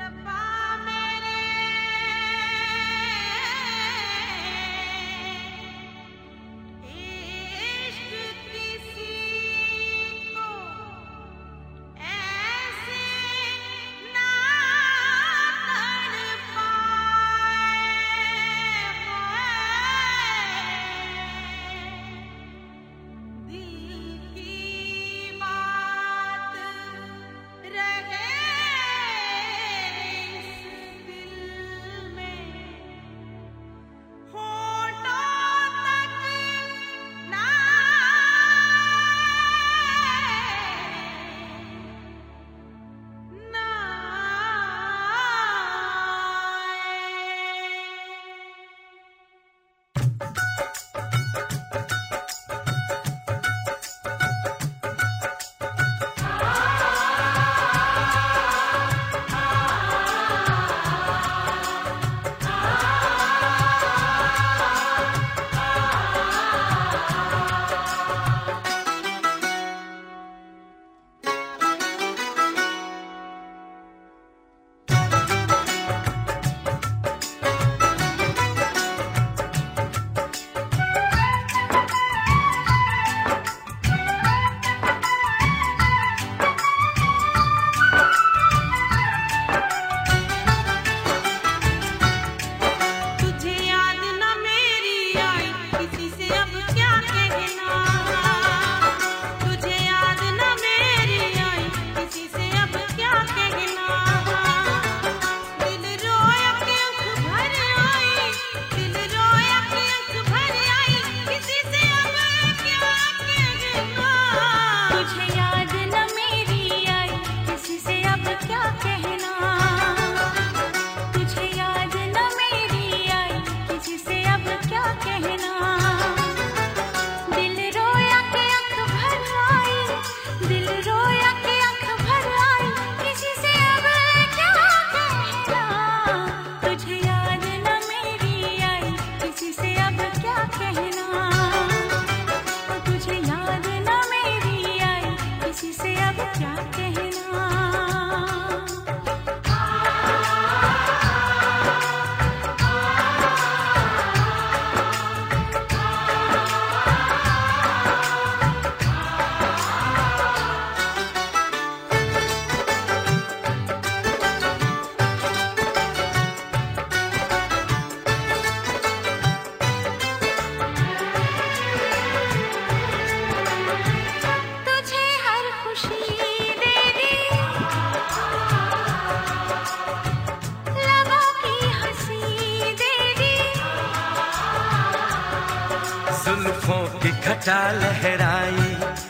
जुल्फों की घटा लहराई,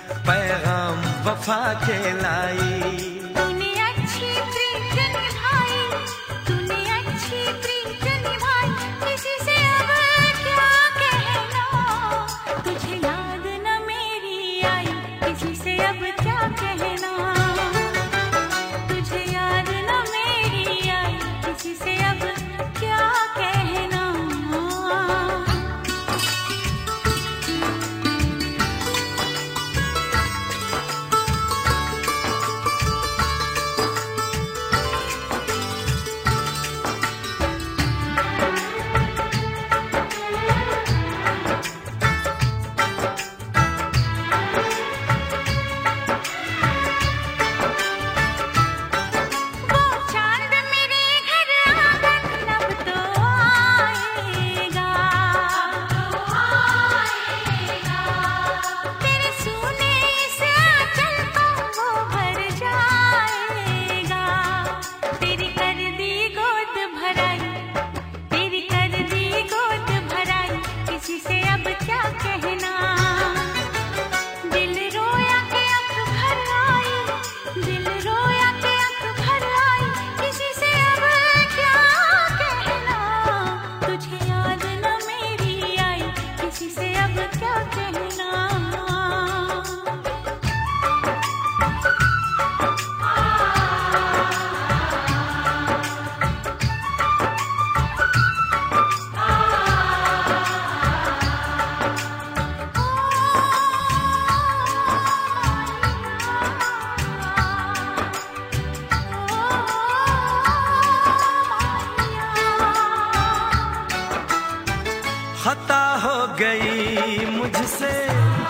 पैगाम वफा के लाई। तूने अच्छी प्रीत निभाई, तूने अच्छी प्रीत निभाई, किसी से अब क्या कहना। तुझे याद न मेरी आई, किसी से अब क्या कहना। तुझे याद न मेरी आई, किसी से अब क्या कहना। मुझसे,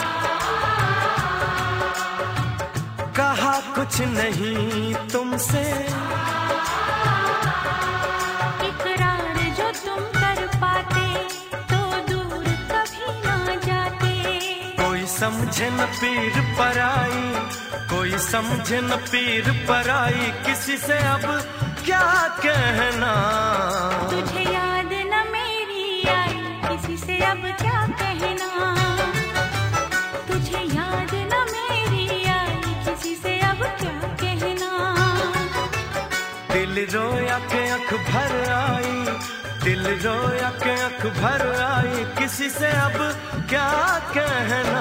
कहा कुछ नहीं तुमसे, इकरार जो तुम कर पाते तो दूर कभी ना जाते। कोई समझे न पीर पराई, कोई समझे न पीर पराई, किसी से अब क्या कहना। तुझे याद न मेरी आई, किसी से अब क्या कहना। तुझे याद न मेरी आई, किसी से अब क्या कहना। दिल रोया के आँख भर आई, दिल रोया के आँख भर आई, किसी से अब क्या कहना।